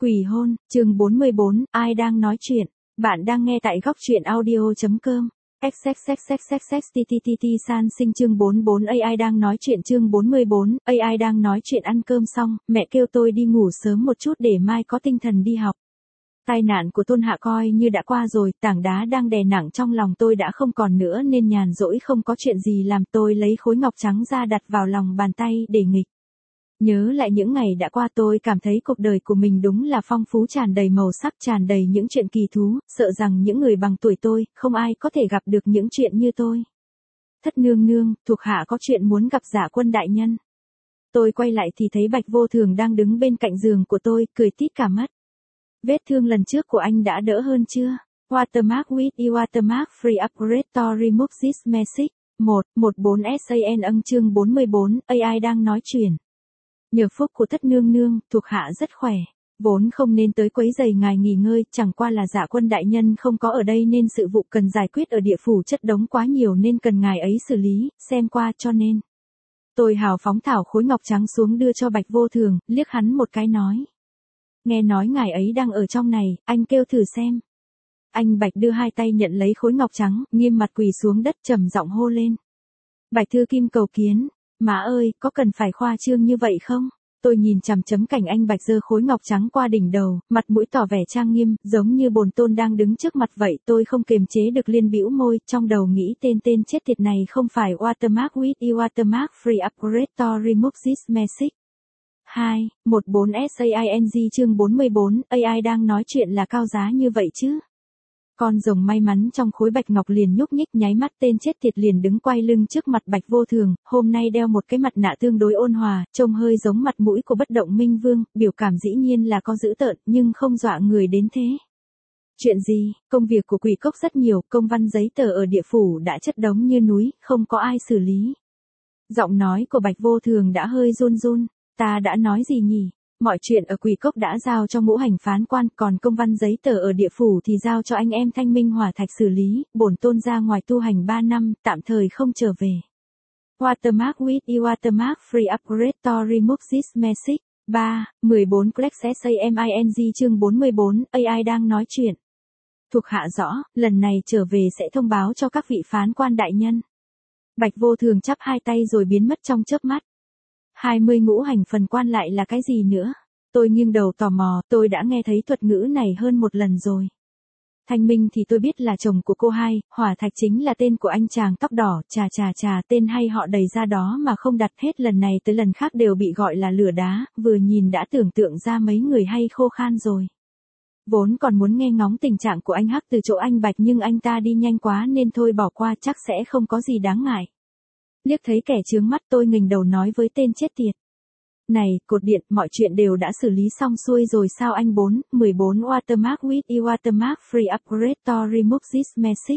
Quỷ hôn, chương 44, ai đang nói chuyện? Bạn đang nghe tại góc truyện audio.com. XXXXXXTTTT san sinh chương 44 AI đang nói chuyện chương 44, AI đang nói chuyện ăn cơm xong, mẹ kêu tôi đi ngủ sớm một chút để mai có tinh thần đi học. Tai nạn của Tôn Hạ coi như đã qua rồi, tảng đá đang đè nặng trong lòng tôi đã không còn nữa nên nhàn rỗi không có chuyện gì làm, tôi lấy khối ngọc trắng ra đặt vào lòng bàn tay để nghịch. Nhớ lại những ngày đã qua tôi cảm thấy cuộc đời của mình đúng là phong phú tràn đầy màu sắc tràn đầy những chuyện kỳ thú, sợ rằng những người bằng tuổi tôi, không ai có thể gặp được những chuyện như tôi. Thất nương nương, thuộc hạ có chuyện muốn gặp Dạ Quân đại nhân. Tôi quay lại thì thấy Bạch Vô Thường đang đứng bên cạnh giường của tôi, cười tít cả mắt. Vết thương lần trước của anh đã đỡ hơn chưa? Watermark with e watermark free upgrade to remove this message. 114 SAN âng chương 44, AI đang nói chuyện. Nhờ phúc của thất nương nương, thuộc hạ rất khỏe. Vốn không nên tới quấy rầy ngài nghỉ ngơi, chẳng qua là Dạ Quân đại nhân không có ở đây nên sự vụ cần giải quyết ở địa phủ chất đống quá nhiều nên cần ngài ấy xử lý, xem qua cho nên. Tôi hào phóng thảo khối ngọc trắng xuống đưa cho Bạch Vô Thường, liếc hắn một cái nói. Nghe nói ngài ấy đang ở trong này, anh kêu thử xem. Anh Bạch đưa hai tay nhận lấy khối ngọc trắng, nghiêm mặt quỳ xuống đất trầm giọng hô lên. Bạch thư kim cầu kiến. Má ơi, có cần phải khoa trương như vậy không? Tôi nhìn chằm chấm cảnh anh Bạch giơ khối ngọc trắng qua đỉnh đầu, mặt mũi tỏ vẻ trang nghiêm, giống như bồn tôn đang đứng trước mặt vậy. Tôi không kiềm chế được liên bĩu môi, trong đầu nghĩ tên chết tiệt này không phải Watermark with e Watermark free upgrade to remove this message. 214 SAING chương 44, AI đang nói chuyện là cao giá như vậy chứ? Con rồng may mắn trong khối bạch ngọc liền nhúc nhích nháy mắt tên chết tiệt liền đứng quay lưng trước mặt Bạch Vô Thường, hôm nay đeo một cái mặt nạ tương đối ôn hòa, trông hơi giống mặt mũi của bất động minh vương, biểu cảm dĩ nhiên là có dữ tợn, nhưng không dọa người đến thế. Chuyện gì, công việc của Quỷ Cốc rất nhiều, công văn giấy tờ ở địa phủ đã chất đống như núi, không có ai xử lý. Giọng nói của Bạch Vô Thường đã hơi run run, ta đã nói gì nhỉ? Mọi chuyện ở Quỷ Cốc đã giao cho ngũ hành phán quan, còn công văn giấy tờ ở địa phủ thì giao cho anh em Thanh Minh Hỏa Thạch xử lý, bổn tôn ra ngoài tu hành 3 năm, tạm thời không trở về. Watermark with e Watermark free upgrade to remove this message. 314 Clex SAMING chương 44, AI đang nói chuyện. Thuộc hạ rõ, lần này trở về sẽ thông báo cho các vị phán quan đại nhân. Bạch Vô Thường chắp hai tay rồi biến mất trong chớp mắt. 20 ngũ hành phần quan lại là cái gì nữa? Tôi nghiêng đầu tò mò, tôi đã nghe thấy thuật ngữ này hơn một lần rồi. Thanh Minh thì tôi biết là chồng của cô hai, Hỏa Thạch chính là tên của anh chàng tóc đỏ, chà tên hay họ đầy ra đó mà không đặt hết lần này tới lần khác đều bị gọi là lửa đá, vừa nhìn đã tưởng tượng ra mấy người hay khô khan rồi. Vốn còn muốn nghe ngóng tình trạng của anh Hắc từ chỗ anh Bạch nhưng anh ta đi nhanh quá nên thôi bỏ qua chắc sẽ không có gì đáng ngại. Liếc thấy kẻ chướng mắt tôi nghềnh đầu nói với tên chết tiệt. Này, cột điện, mọi chuyện đều đã xử lý xong xuôi rồi sao anh 14 Watermark with e Watermark free upgrade to remove this message.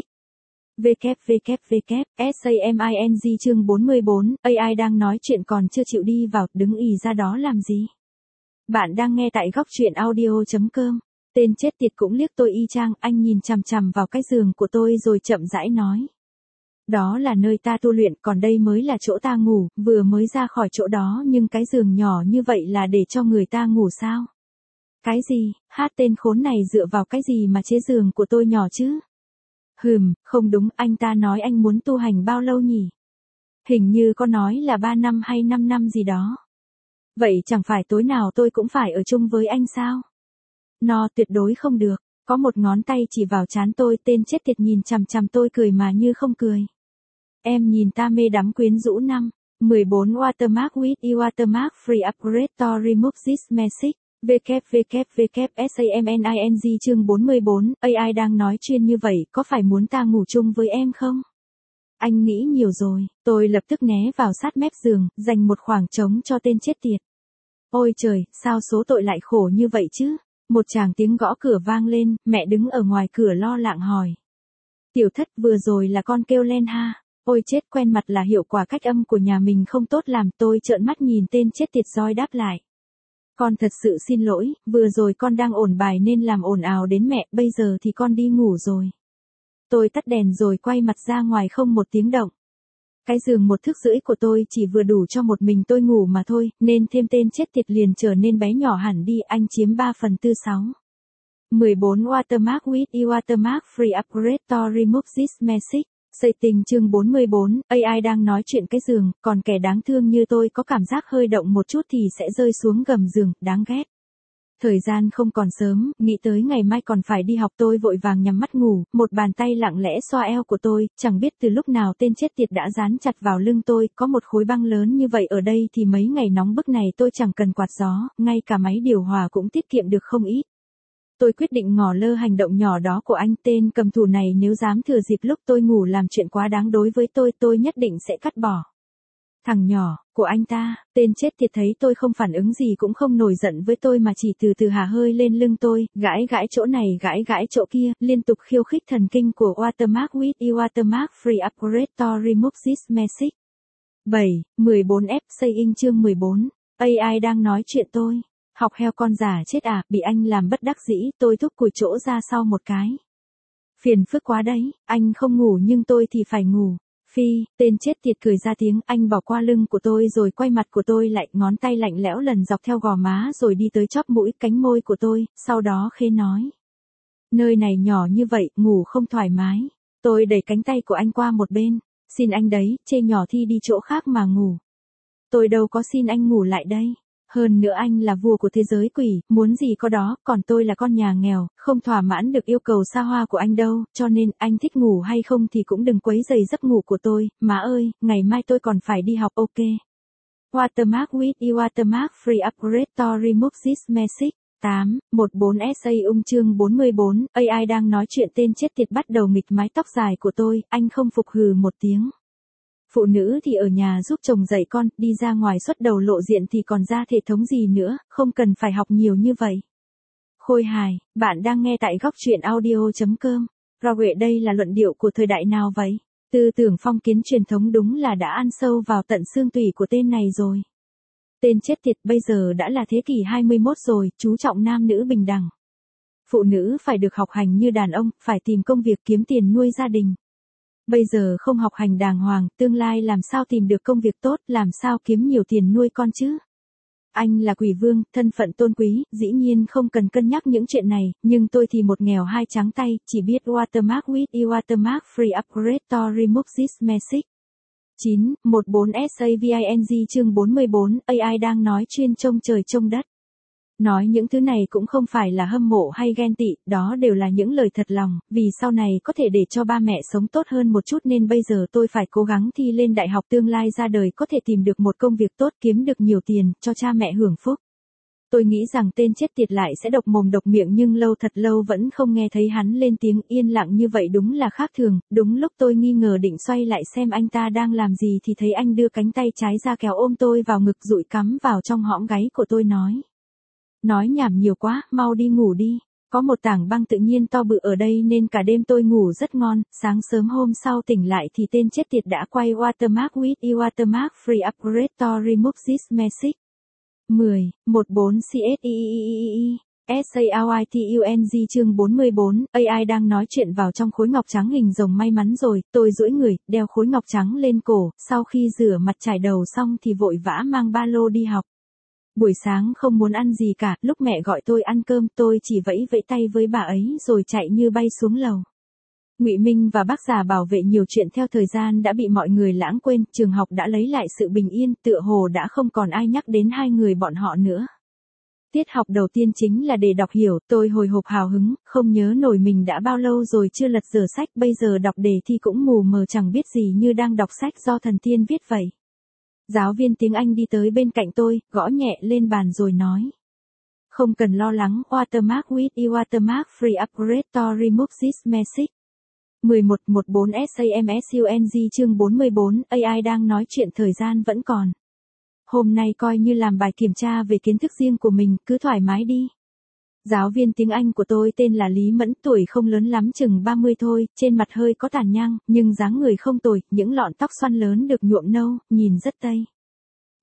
SAMING chương 44, AI đang nói chuyện còn chưa chịu đi vào, đứng ì ra đó làm gì? Bạn đang nghe tại góc truyện audio.com. Tên chết tiệt cũng liếc tôi y chang, anh nhìn chằm chằm vào cái giường của tôi rồi chậm rãi nói. Đó là nơi ta tu luyện, còn đây mới là chỗ ta ngủ, vừa mới ra khỏi chỗ đó nhưng cái giường nhỏ như vậy là để cho người ta ngủ sao? Cái gì, tên khốn này dựa vào cái gì mà chế giường của tôi nhỏ chứ? Không đúng, anh ta nói anh muốn tu hành bao lâu nhỉ? Hình như có nói là 3 năm hay 5 năm gì đó. Vậy chẳng phải tối nào tôi cũng phải ở chung với anh sao? No, tuyệt đối không được. Có một ngón tay chỉ vào trán tôi, tên chết tiệt nhìn chằm chằm tôi cười mà như không cười. Em nhìn ta mê đắm quyến rũ 14 Watermark with e Watermark free upgrade to remove this message. SAMNING chương 44, AI đang nói chuyên như vậy, có phải muốn ta ngủ chung với em không? Anh nghĩ nhiều rồi, tôi lập tức né vào sát mép giường, dành một khoảng trống cho tên chết tiệt. Ôi trời, sao số tội lại khổ như vậy chứ? Một tràng tiếng gõ cửa vang lên, mẹ đứng ở ngoài cửa lo lắng hỏi. Tiểu Thất, vừa rồi là con kêu lên ha. Ôi chết, quen mặt là hiệu quả cách âm của nhà mình không tốt làm. Tôi trợn mắt nhìn tên chết tiệt roi đáp lại. Con thật sự xin lỗi, vừa rồi con đang ổn bài nên làm ồn ào đến mẹ, bây giờ thì con đi ngủ rồi. Tôi tắt đèn rồi quay mặt ra ngoài không một tiếng động. Cái giường 1,5 thước của tôi chỉ vừa đủ cho một mình tôi ngủ mà thôi, nên thêm tên chết tiệt liền trở nên bé nhỏ hẳn đi, anh chiếm 3/4/6. 14 Watermark with e Watermark free upgrade to remove this message. Xây tình chương 44, AI đang nói chuyện cái giường, còn kẻ đáng thương như tôi có cảm giác hơi động một chút thì sẽ rơi xuống gầm giường, đáng ghét. Thời gian không còn sớm, nghĩ tới ngày mai còn phải đi học tôi vội vàng nhắm mắt ngủ, một bàn tay lặng lẽ xoa eo của tôi, chẳng biết từ lúc nào tên chết tiệt đã dán chặt vào lưng tôi, có một khối băng lớn như vậy ở đây thì mấy ngày nóng bức này tôi chẳng cần quạt gió, ngay cả máy điều hòa cũng tiết kiệm được không ít. Tôi quyết định ngỏ lơ hành động nhỏ đó của anh, tên cầm thù này nếu dám thừa dịp lúc tôi ngủ làm chuyện quá đáng đối với tôi nhất định sẽ cắt bỏ. Thằng nhỏ, của anh ta, tên chết tiệt thấy tôi không phản ứng gì cũng không nổi giận với tôi mà chỉ từ từ hà hơi lên lưng tôi, gãi gãi chỗ này gãi gãi chỗ kia, liên tục khiêu khích thần kinh của Watermark with e Watermark free upgrade to remove this message. 7, 14F saying chương 14, AI đang nói chuyện tôi. Học heo con giả chết à, bị anh làm bất đắc dĩ, tôi thúc cùi chỗ ra sau một cái. Phiền phức quá đấy, anh không ngủ nhưng tôi thì phải ngủ. Phi, tên chết tiệt cười ra tiếng, anh bỏ qua lưng của tôi rồi quay mặt của tôi lại, ngón tay lạnh lẽo lần dọc theo gò má rồi đi tới chóp mũi cánh môi của tôi, sau đó khẽ nói. Nơi này nhỏ như vậy, ngủ không thoải mái. Tôi đẩy cánh tay của anh qua một bên, xin anh đấy, chê nhỏ thì đi chỗ khác mà ngủ. Tôi đâu có xin anh ngủ lại đây. Hơn nữa anh là vua của thế giới quỷ, muốn gì có đó, còn tôi là con nhà nghèo, không thỏa mãn được yêu cầu xa hoa của anh đâu, cho nên anh thích ngủ hay không thì cũng đừng quấy rầy giấc ngủ của tôi, má ơi, ngày mai tôi còn phải đi học, ok. Watermark with e Watermark free upgrade to remove this message. 8, 14 SA chương 44, AI đang nói chuyện tên chết tiệt bắt đầu nghịch mái tóc dài của tôi, anh không phục hừ một tiếng. Phụ nữ thì ở nhà giúp chồng dạy con, đi ra ngoài xuất đầu lộ diện thì còn ra thể thống gì nữa, không cần phải học nhiều như vậy. Khôi hài, bạn đang nghe tại góc truyện audio.com. Rồi đây là luận điệu của thời đại nào vậy? Tư tưởng phong kiến truyền thống đúng là đã ăn sâu vào tận xương tủy của tên này rồi. Tên chết tiệt, bây giờ đã là thế kỷ 21 rồi, chú trọng nam nữ bình đẳng. Phụ nữ phải được học hành như đàn ông, phải tìm công việc kiếm tiền nuôi gia đình. Bây giờ không học hành đàng hoàng, tương lai làm sao tìm được công việc tốt, làm sao kiếm nhiều tiền nuôi con chứ? Anh là quỷ vương, thân phận tôn quý, dĩ nhiên không cần cân nhắc những chuyện này, nhưng tôi thì một nghèo hai trắng tay, chỉ biết Watermark with e Watermark free upgrade to remove this message. 9, 14 SAVING chương 44, AI đang nói chuyên trông trời trông đất. Nói những thứ này cũng không phải là hâm mộ hay ghen tị, đó đều là những lời thật lòng, vì sau này có thể để cho ba mẹ sống tốt hơn một chút nên bây giờ tôi phải cố gắng thi lên đại học, tương lai ra đời có thể tìm được một công việc tốt, kiếm được nhiều tiền, cho cha mẹ hưởng phúc. Tôi nghĩ rằng tên chết tiệt lại sẽ độc mồm độc miệng nhưng lâu thật lâu vẫn không nghe thấy hắn lên tiếng, yên lặng như vậy đúng là khác thường, đúng lúc tôi nghi ngờ định xoay lại xem anh ta đang làm gì thì thấy anh đưa cánh tay trái ra kéo ôm tôi vào ngực dụi cắm vào trong hõm gáy của tôi nói. Nói nhảm nhiều quá, mau đi ngủ đi. Có một tảng băng tự nhiên to bự ở đây nên cả đêm tôi ngủ rất ngon, sáng sớm hôm sau tỉnh lại thì tên chết tiệt đã quay Watermark with e Watermark free upgrade to remove this message. 10, 14 CSEEEE. SAOITUNG chương 44, AI đang nói chuyện vào trong khối ngọc trắng hình rồng may mắn rồi, tôi duỗi người, đeo khối ngọc trắng lên cổ, sau khi rửa mặt chải đầu xong thì vội vã mang ba lô đi học. Buổi sáng không muốn ăn gì cả, lúc mẹ gọi tôi ăn cơm tôi chỉ vẫy vẫy tay với bà ấy rồi chạy như bay xuống lầu. Ngụy Minh và bác già bảo vệ nhiều chuyện theo thời gian đã bị mọi người lãng quên, trường học đã lấy lại sự bình yên, tựa hồ đã không còn ai nhắc đến hai người bọn họ nữa. Tiết học đầu tiên chính là để đọc hiểu, tôi hồi hộp hào hứng, không nhớ nổi mình đã bao lâu rồi chưa lật dở sách, bây giờ đọc đề thi cũng mù mờ chẳng biết gì như đang đọc sách do thần tiên viết vậy. Giáo viên tiếng Anh đi tới bên cạnh tôi, gõ nhẹ lên bàn rồi nói. Không cần lo lắng, Watermark with e Watermark free upgrade to remove this message. 11, 14 SAMSUNG chương 44, AI đang nói chuyện thời gian vẫn còn. Hôm nay coi như làm bài kiểm tra về kiến thức riêng của mình, cứ thoải mái đi. Giáo viên tiếng Anh của tôi tên là Lý Mẫn, tuổi không lớn lắm chừng 30 thôi, trên mặt hơi có tàn nhang, nhưng dáng người không tồi, những lọn tóc xoăn lớn được nhuộm nâu, nhìn rất tây.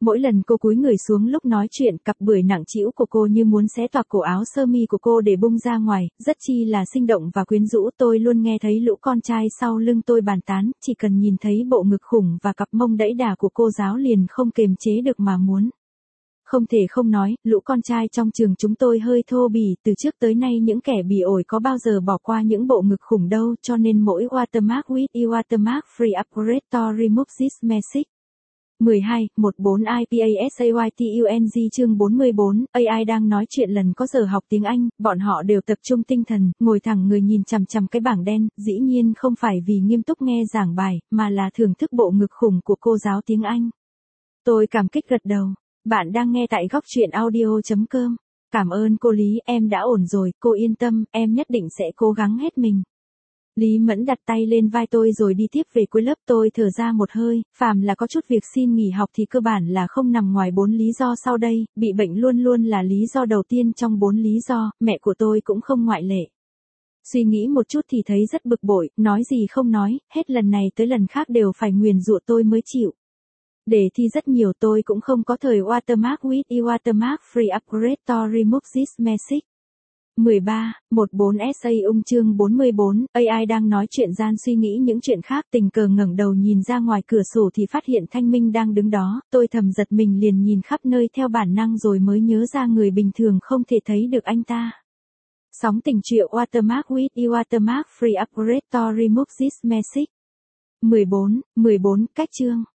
Mỗi lần cô cúi người xuống lúc nói chuyện, cặp bưởi nặng trĩu của cô như muốn xé toạc cổ áo sơ mi của cô để bung ra ngoài, rất chi là sinh động và quyến rũ. Tôi luôn nghe thấy lũ con trai sau lưng tôi bàn tán, chỉ cần nhìn thấy bộ ngực khủng và cặp mông đẫy đà của cô giáo liền không kềm chế được mà muốn. Không thể không nói, lũ con trai trong trường chúng tôi hơi thô bỉ, từ trước tới nay những kẻ bỉ ổi có bao giờ bỏ qua những bộ ngực khủng đâu, cho nên mỗi watermark with e watermark free operator remove this message. 12, 14 IPASAYTUNG chương 44, AI đang nói chuyện lần có giờ học tiếng Anh, bọn họ đều tập trung tinh thần, ngồi thẳng người nhìn chằm chằm cái bảng đen, dĩ nhiên không phải vì nghiêm túc nghe giảng bài, mà là thưởng thức bộ ngực khủng của cô giáo tiếng Anh. Tôi cảm kích gật đầu. Bạn đang nghe tại góc truyện audio.com. Cảm ơn cô Lý, em đã ổn rồi, cô yên tâm, em nhất định sẽ cố gắng hết mình. Lý Mẫn đặt tay lên vai tôi rồi đi tiếp về cuối lớp. Tôi thở ra một hơi, phàm là có chút việc xin nghỉ học thì cơ bản là không nằm ngoài 4 lý do sau đây, bị bệnh luôn luôn là lý do đầu tiên trong 4 lý do, mẹ của tôi cũng không ngoại lệ. Suy nghĩ một chút thì thấy rất bực bội, nói gì không nói, hết lần này tới lần khác đều phải nguyền rủa tôi mới chịu. Đề thi rất nhiều tôi cũng không có thời watermark with e watermark free operator remove this message. 13, 14 SA chương 44, AI đang nói chuyện gian suy nghĩ những chuyện khác, tình cờ ngẩng đầu nhìn ra ngoài cửa sổ thì phát hiện Thanh Minh đang đứng đó, tôi thầm giật mình liền nhìn khắp nơi theo bản năng rồi mới nhớ ra người bình thường không thể thấy được anh ta. Sóng tình triệu watermark with e watermark free operator remove this message. 14, cách chương.